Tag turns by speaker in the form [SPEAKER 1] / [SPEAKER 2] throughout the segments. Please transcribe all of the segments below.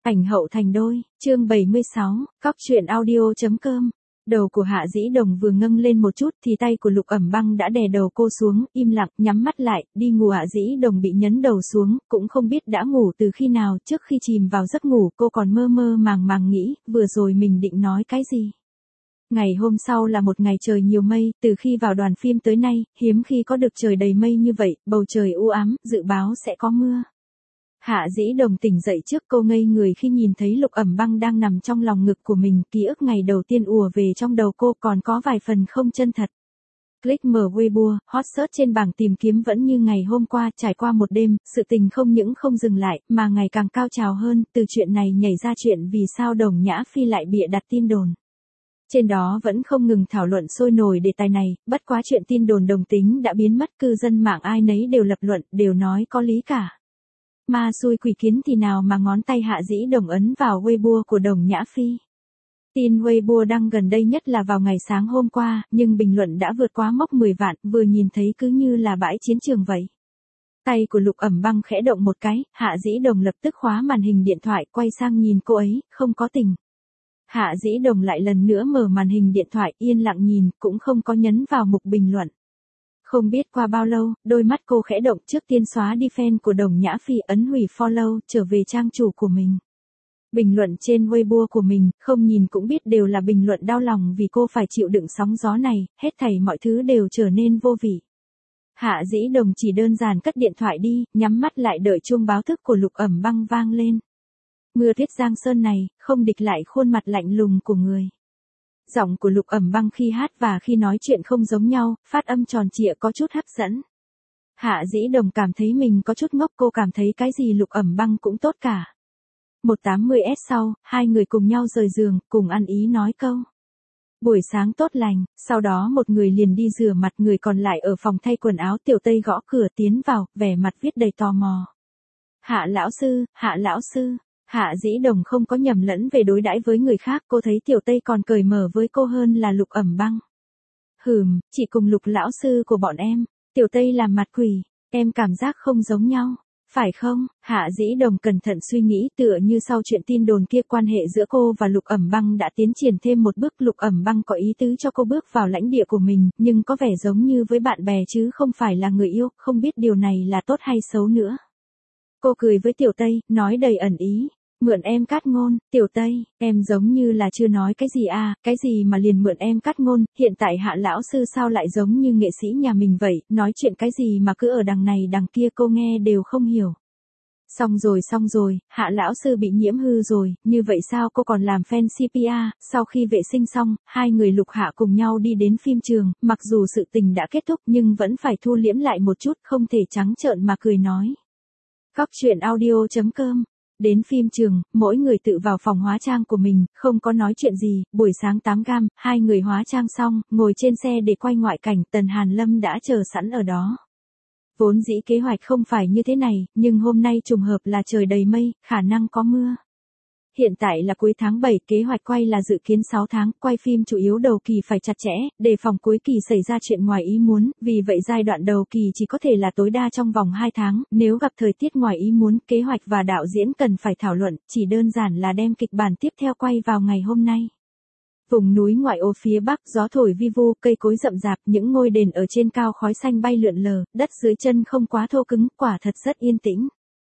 [SPEAKER 1] Ảnh hậu thành đôi, chương 76, cóc truyện audio.com. Đầu của Hạ Dĩ Đồng vừa ngâng lên một chút thì tay của Lục Ẩm Băng đã đè đầu cô xuống, im lặng, nhắm mắt lại, đi ngủ. Hạ Dĩ Đồng bị nhấn đầu xuống, cũng không biết đã ngủ từ khi nào. Trước khi chìm vào giấc ngủ cô còn mơ mơ màng màng nghĩ, vừa rồi mình định nói cái gì. Ngày hôm sau là một ngày trời nhiều mây, từ khi vào đoàn phim tới nay, hiếm khi có được trời đầy mây như vậy, bầu trời u ám, dự báo sẽ có mưa. Hạ Dĩ Đồng tỉnh dậy trước, cô ngây người khi nhìn thấy Lục Ẩm Băng đang nằm trong lòng ngực của mình, ký ức ngày đầu tiên ùa về trong đầu cô còn có vài phần không chân thật. Click mở Weibo, hot search trên bảng tìm kiếm vẫn như ngày hôm qua. Trải qua một đêm, sự tình không những không dừng lại, mà ngày càng cao trào hơn, từ chuyện này nhảy ra chuyện vì sao Đồng Nhã Phi lại bịa đặt tin đồn. Trên đó vẫn không ngừng thảo luận sôi nổi đề tài này, bất quá chuyện tin đồn đồng tính đã biến mất, cư dân mạng ai nấy đều lập luận, đều nói có lý cả. Ma xui quỷ kiến thì nào mà ngón tay Hạ Dĩ Đồng ấn vào Weibo của Đồng Nhã Phi. Tin Weibo đăng gần đây nhất là vào ngày sáng hôm qua, nhưng bình luận đã vượt quá mốc 10 vạn, vừa nhìn thấy cứ như là bãi chiến trường vậy. Tay của Lục Ẩm Băng khẽ động một cái, Hạ Dĩ Đồng lập tức khóa màn hình điện thoại, quay sang nhìn cô ấy, không có tình. Hạ Dĩ Đồng lại lần nữa mở màn hình điện thoại, yên lặng nhìn, cũng không có nhấn vào mục bình luận. Không biết qua bao lâu, đôi mắt cô khẽ động, trước tiên xóa đi fan của Đồng Nhã Phi, ấn hủy follow, trở về trang chủ của mình. Bình luận trên Weibo của mình, không nhìn cũng biết đều là bình luận đau lòng vì cô phải chịu đựng sóng gió này, hết thảy mọi thứ đều trở nên vô vị. Hạ Dĩ Đồng chỉ đơn giản cất điện thoại đi, nhắm mắt lại đợi chuông báo thức của Lục Ẩm Băng vang lên. Mưa tuyết Giang Sơn này, không địch lại khuôn mặt lạnh lùng của người. Giọng của Lục Ẩm Băng khi hát và khi nói chuyện không giống nhau, phát âm tròn trịa có chút hấp dẫn. Hạ Dĩ Đồng cảm thấy mình có chút ngốc, cô cảm thấy cái gì Lục Ẩm Băng cũng tốt cả. 180S sau, hai người cùng nhau rời giường, cùng ăn ý nói câu. Buổi sáng tốt lành, sau đó một người liền đi rửa mặt, người còn lại ở phòng thay quần áo. Tiểu Tây gõ cửa tiến vào, vẻ mặt viết đầy tò mò. Hạ lão sư, Hạ lão sư. Hạ Dĩ Đồng không có nhầm lẫn về đối đãi với người khác, cô thấy Tiểu Tây còn cởi mở với cô hơn là Lục Ẩm Băng. Chỉ cùng Lục lão sư của bọn em. Tiểu Tây làm mặt quỷ, em cảm giác không giống nhau, phải không? Hạ Dĩ Đồng cẩn thận suy nghĩ, tựa như sau chuyện tin đồn kia quan hệ giữa cô và Lục Ẩm Băng đã tiến triển thêm một bước. Lục Ẩm Băng có ý tứ cho cô bước vào lãnh địa của mình, nhưng có vẻ giống như với bạn bè chứ không phải là người yêu, không biết điều này là tốt hay xấu nữa. Cô cười với Tiểu Tây, nói đầy ẩn ý. Mượn em cát ngôn. Tiểu Tây, em giống như là chưa nói cái gì à, cái gì mà liền mượn em cát ngôn, hiện tại Hạ lão sư sao lại giống như nghệ sĩ nhà mình vậy, nói chuyện cái gì mà cứ ở đằng này đằng kia, cô nghe đều không hiểu. Xong rồi, Hạ lão sư bị nhiễm hư rồi, như vậy sao cô còn làm fan CPA. Sau khi vệ sinh xong, hai người Lục Hạ cùng nhau đi đến phim trường, mặc dù sự tình đã kết thúc nhưng vẫn phải thu liễm lại một chút, không thể trắng trợn mà cười nói. Cóc truyện audio.com. Đến phim trường, mỗi người tự vào phòng hóa trang của mình, không có nói chuyện gì. Buổi sáng 8 gam, hai người hóa trang xong, ngồi trên xe để quay ngoại cảnh, Tần Hàn Lâm đã chờ sẵn ở đó. Vốn dĩ kế hoạch không phải như thế này, nhưng hôm nay trùng hợp là trời đầy mây, khả năng có mưa. Hiện tại là cuối tháng 7, kế hoạch quay là dự kiến 6 tháng, quay phim chủ yếu đầu kỳ phải chặt chẽ, đề phòng cuối kỳ xảy ra chuyện ngoài ý muốn, vì vậy giai đoạn đầu kỳ chỉ có thể là tối đa trong vòng 2 tháng, nếu gặp thời tiết ngoài ý muốn, kế hoạch và đạo diễn cần phải thảo luận, chỉ đơn giản là đem kịch bản tiếp theo quay vào ngày hôm nay. Vùng núi ngoại ô phía bắc, gió thổi vi vu, cây cối rậm rạp, những ngôi đền ở trên cao khói xanh bay lượn lờ, đất dưới chân không quá thô cứng, quả thật rất yên tĩnh.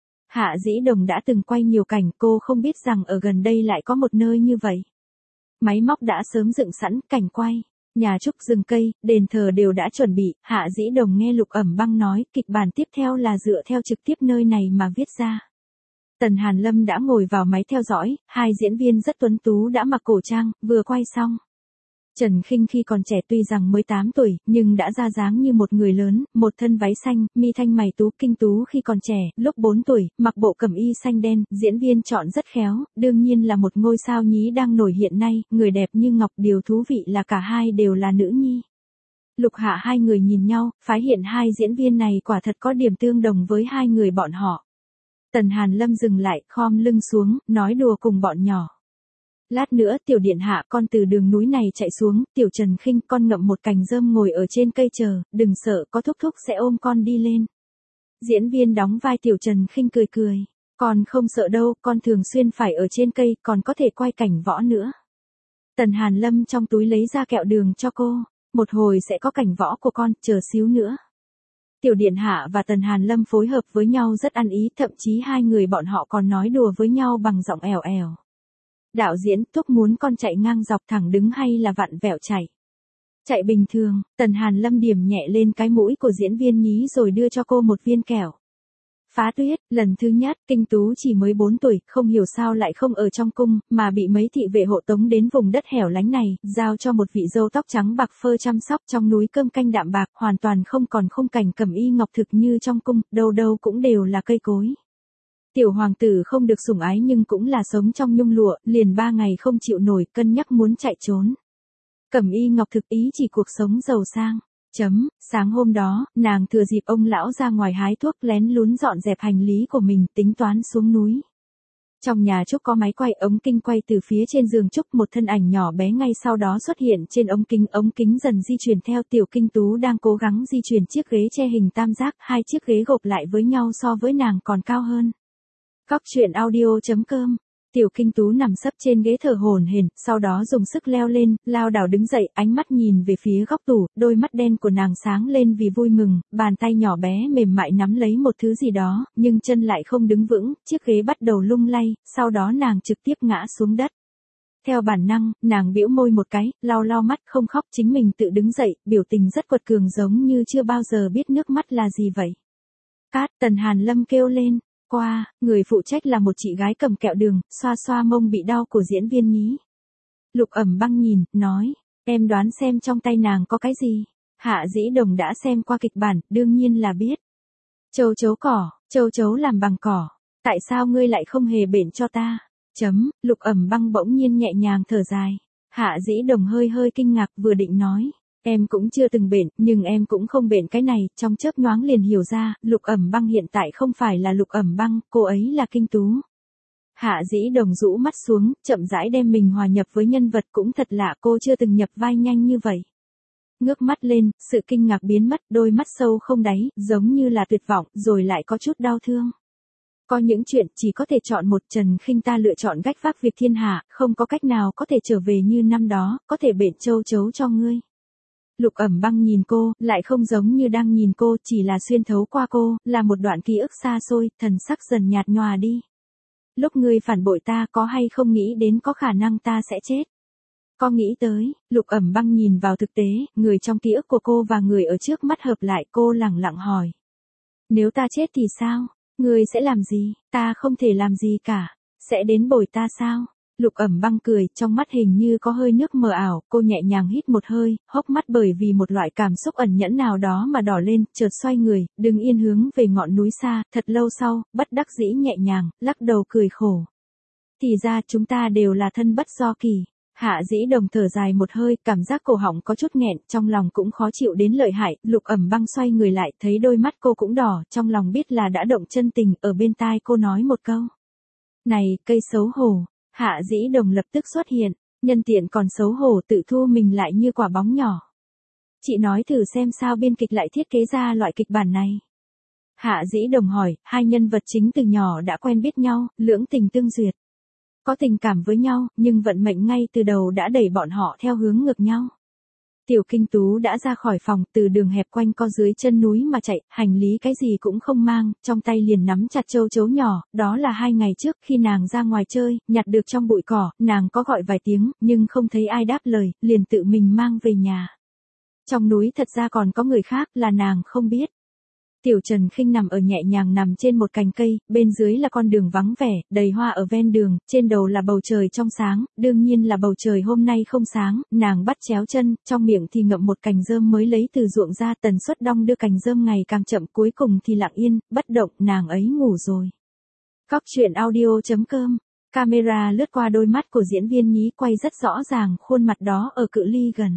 [SPEAKER 1] Hạ Dĩ Đồng đã từng quay nhiều cảnh, cô không biết rằng ở gần đây lại có một nơi như vậy. Máy móc đã sớm dựng sẵn, cảnh quay, nhà trúc, rừng cây, đền thờ đều đã chuẩn bị. Hạ Dĩ Đồng nghe Lục Ẩm Băng nói, kịch bản tiếp theo là dựa theo trực tiếp nơi này mà viết ra. Tần Hàn Lâm đã ngồi vào máy theo dõi, hai diễn viên rất tuấn tú đã mặc cổ trang, vừa quay xong. Trần Khinh khi còn trẻ tuy rằng mới 8 tuổi, nhưng đã ra dáng như một người lớn, một thân váy xanh, mi thanh mày tú, kinh tú khi còn trẻ, lúc 4 tuổi, mặc bộ cẩm y xanh đen, diễn viên chọn rất khéo, đương nhiên là một ngôi sao nhí đang nổi hiện nay, người đẹp như ngọc, điều thú vị là cả hai đều là nữ nhi. Lục Hạ hai người nhìn nhau, phái hiện hai diễn viên này quả thật có điểm tương đồng với hai người bọn họ. Tần Hàn Lâm dừng lại, khom lưng xuống, nói đùa cùng bọn nhỏ. Lát nữa Tiểu Điện Hạ con từ đường núi này chạy xuống, Tiểu Trần Khinh con ngậm một cành rơm ngồi ở trên cây chờ, đừng sợ, có thúc thúc sẽ ôm con đi lên. Diễn viên đóng vai Tiểu Trần Khinh cười cười. Con không sợ đâu, con thường xuyên phải ở trên cây, còn có thể quay cảnh võ nữa. Tần Hàn Lâm trong túi lấy ra kẹo đường cho cô. Một hồi sẽ có cảnh võ của con, chờ xíu nữa. Tiểu Điện Hạ và Tần Hàn Lâm phối hợp với nhau rất ăn ý, thậm chí hai người bọn họ còn nói đùa với nhau bằng giọng ẻo ẻo. Đạo diễn, Thúc muốn con chạy ngang dọc thẳng đứng hay là vặn vẹo chạy? Chạy bình thường. Tần Hàn Lâm điểm nhẹ lên cái mũi của diễn viên nhí rồi đưa cho cô một viên kẹo. Phá Tuyết, lần thứ nhất, Kinh Tú chỉ mới 4 tuổi, không hiểu sao lại không ở trong cung, mà bị mấy thị vệ hộ tống đến vùng đất hẻo lánh này, giao cho một vị dâu tóc trắng bạc phơ chăm sóc trong núi cơm canh đạm bạc, hoàn toàn không còn khung cảnh cẩm y ngọc thực như trong cung, đâu đâu cũng đều là cây cối. Tiểu hoàng tử không được sủng ái nhưng cũng là sống trong nhung lụa, liền 3 ngày không chịu nổi, cân nhắc muốn chạy trốn. Cẩm y ngọc thực ý chỉ cuộc sống giàu sang. Sáng hôm đó, nàng thừa dịp ông lão ra ngoài hái thuốc lén lún dọn dẹp hành lý của mình, tính toán xuống núi. Trong nhà Trúc có máy quay ống kính quay từ phía trên giường Trúc, một thân ảnh nhỏ bé ngay sau đó xuất hiện trên ống kính dần di chuyển theo Tiểu Kinh Tú đang cố gắng di chuyển chiếc ghế che hình tam giác, hai chiếc ghế gộp lại với nhau so với nàng còn cao hơn. Cóc truyện audio.com. Tiểu Kinh Tú nằm sấp trên ghế thở hổn hển, sau đó dùng sức leo lên, lao đảo đứng dậy, ánh mắt nhìn về phía góc tủ, đôi mắt đen của nàng sáng lên vì vui mừng, bàn tay nhỏ bé mềm mại nắm lấy một thứ gì đó, nhưng chân lại không đứng vững, chiếc ghế bắt đầu lung lay, sau đó nàng trực tiếp ngã xuống đất. Theo bản năng, nàng bĩu môi một cái, lau mắt không khóc, chính mình tự đứng dậy, biểu tình rất quật cường giống như chưa bao giờ biết nước mắt là gì vậy. Cát, Tần Hàn Lâm kêu lên. Qua, người phụ trách là một chị gái cầm kẹo đường, xoa xoa mông bị đau của diễn viên nhí. Lục Ẩm Băng nhìn, nói, em đoán xem trong tay nàng có cái gì. Hạ Dĩ Đồng đã xem qua kịch bản, đương nhiên là biết. Châu chấu cỏ, châu chấu làm bằng cỏ, tại sao ngươi lại không hề bện cho ta? Lục Ẩm Băng bỗng nhiên nhẹ nhàng thở dài. Hạ Dĩ Đồng hơi kinh ngạc, vừa định nói. Em cũng chưa từng bện, nhưng em cũng không bện cái này, trong chớp nhoáng liền hiểu ra, Lục Ẩm Băng hiện tại không phải là Lục Ẩm Băng, cô ấy là Kinh Tú. Hạ Dĩ Đồng rũ mắt xuống, chậm rãi đem mình hòa nhập với nhân vật, cũng thật lạ, cô chưa từng nhập vai nhanh như vậy. Ngước mắt lên, sự kinh ngạc biến mất, đôi mắt sâu không đáy, giống như là tuyệt vọng, rồi lại có chút đau thương. Có những chuyện chỉ có thể chọn một, Trần Khinh ta lựa chọn gách vác việc thiên hạ, không có cách nào có thể trở về như năm đó, có thể bện châu chấu cho ngươi. Lục Ẩm Băng nhìn cô, lại không giống như đang nhìn cô, chỉ là xuyên thấu qua cô, là một đoạn ký ức xa xôi, thần sắc dần nhạt nhòa đi. Lúc ngươi phản bội ta có hay không nghĩ đến có khả năng ta sẽ chết? Có nghĩ tới, Lục Ẩm Băng nhìn vào thực tế, người trong ký ức của cô và người ở trước mắt hợp lại, cô lẳng lặng hỏi. Nếu ta chết thì sao? Ngươi sẽ làm gì? Ta không thể làm gì cả. Sẽ đến bồi ta sao? Lục Ẩm Băng cười, trong mắt hình như có hơi nước mờ ảo, cô nhẹ nhàng hít một hơi, hốc mắt bởi vì một loại cảm xúc ẩn nhẫn nào đó mà đỏ lên, chợt xoay người, đứng yên hướng về ngọn núi xa, thật lâu sau, bất đắc dĩ nhẹ nhàng, lắc đầu cười khổ. Thì ra chúng ta đều là thân bất do kỳ. Hạ Dĩ Đồng thở dài một hơi, cảm giác cổ họng có chút nghẹn, trong lòng cũng khó chịu đến lợi hại, Lục Ẩm Băng xoay người lại, thấy đôi mắt cô cũng đỏ, trong lòng biết là đã động chân tình, ở bên tai cô nói một câu. Này, cây xấu hổ. Hạ Dĩ Đồng lập tức xuất hiện, nhân tiện còn xấu hổ tự thu mình lại như quả bóng nhỏ. Chị nói thử xem sao biên kịch lại thiết kế ra loại kịch bản này. Hạ Dĩ Đồng hỏi, hai nhân vật chính từ nhỏ đã quen biết nhau, lưỡng tình tương duyệt. Có tình cảm với nhau, nhưng vận mệnh ngay từ đầu đã đẩy bọn họ theo hướng ngược nhau. Tiểu Kinh Tú đã ra khỏi phòng, từ đường hẹp quanh co dưới chân núi mà chạy, hành lý cái gì cũng không mang, trong tay liền nắm chặt châu chấu nhỏ, đó là 2 ngày trước khi nàng ra ngoài chơi, nhặt được trong bụi cỏ, nàng có gọi vài tiếng, nhưng không thấy ai đáp lời, liền tự mình mang về nhà. Trong núi thật ra còn có người khác, là nàng không biết. Tiểu Trần Khinh nằm nhẹ nhàng nằm trên một cành cây, bên dưới là con đường vắng vẻ, đầy hoa ở ven đường, trên đầu là bầu trời trong sáng, đương nhiên là bầu trời hôm nay không sáng, nàng bắt chéo chân, trong miệng thì ngậm một cành rơm mới lấy từ ruộng ra, tần suất đong đưa cành rơm ngày càng chậm, cuối cùng thì lặng yên, bất động, nàng ấy ngủ rồi. Cóc truyện audio.com. Camera lướt qua đôi mắt của diễn viên nhí, quay rất rõ ràng khuôn mặt đó ở cự ly gần.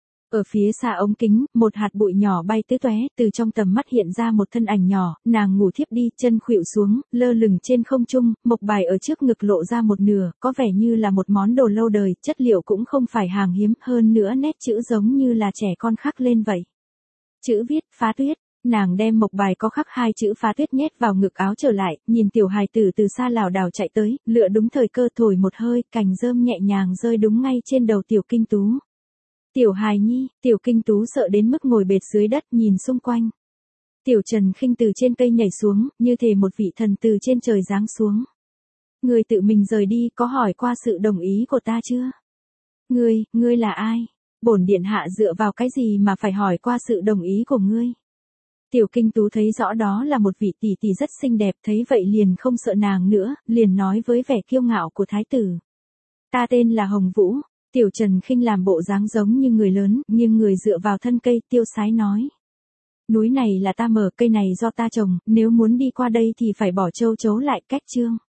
[SPEAKER 1] Ở phía xa ống kính, một hạt bụi nhỏ bay tứ tóe, từ trong tầm mắt hiện ra một thân ảnh nhỏ, nàng ngủ thiếp đi, chân khuỵu xuống, lơ lửng trên không trung, mộc bài ở trước ngực lộ ra một nửa, có vẻ như là một món đồ lâu đời, chất liệu cũng không phải hàng hiếm, hơn nữa nét chữ giống như là trẻ con khắc lên vậy. Chữ viết, Phá Tuyết. Nàng đem mộc bài có khắc 2 chữ Phá Tuyết nhét vào ngực áo trở lại, nhìn tiểu hài tử từ xa lảo đảo chạy tới, lựa đúng thời cơ thổi một hơi, cành rơm nhẹ nhàng rơi đúng ngay trên đầu tiểu Kinh Tú. Tiểu hài nhi, tiểu Kinh Tú sợ đến mức ngồi bệt dưới đất nhìn xung quanh. Tiểu Trần Khinh từ trên cây nhảy xuống, như thể một vị thần từ trên trời giáng xuống. Ngươi tự mình rời đi, có hỏi qua sự đồng ý của ta chưa? Ngươi là ai? Bổn điện hạ dựa vào cái gì mà phải hỏi qua sự đồng ý của ngươi? Tiểu Kinh Tú thấy rõ đó là một vị tỷ tỷ rất xinh đẹp, thấy vậy liền không sợ nàng nữa, liền nói với vẻ kiêu ngạo của thái tử. Ta tên là Hồng Vũ. Tiểu Trần Khinh làm bộ dáng giống như người lớn, nhưng người dựa vào thân cây, tiêu sái nói. Núi này là ta mở, cây này do ta trồng, nếu muốn đi qua đây thì phải bỏ châu chấu lại, cách chương.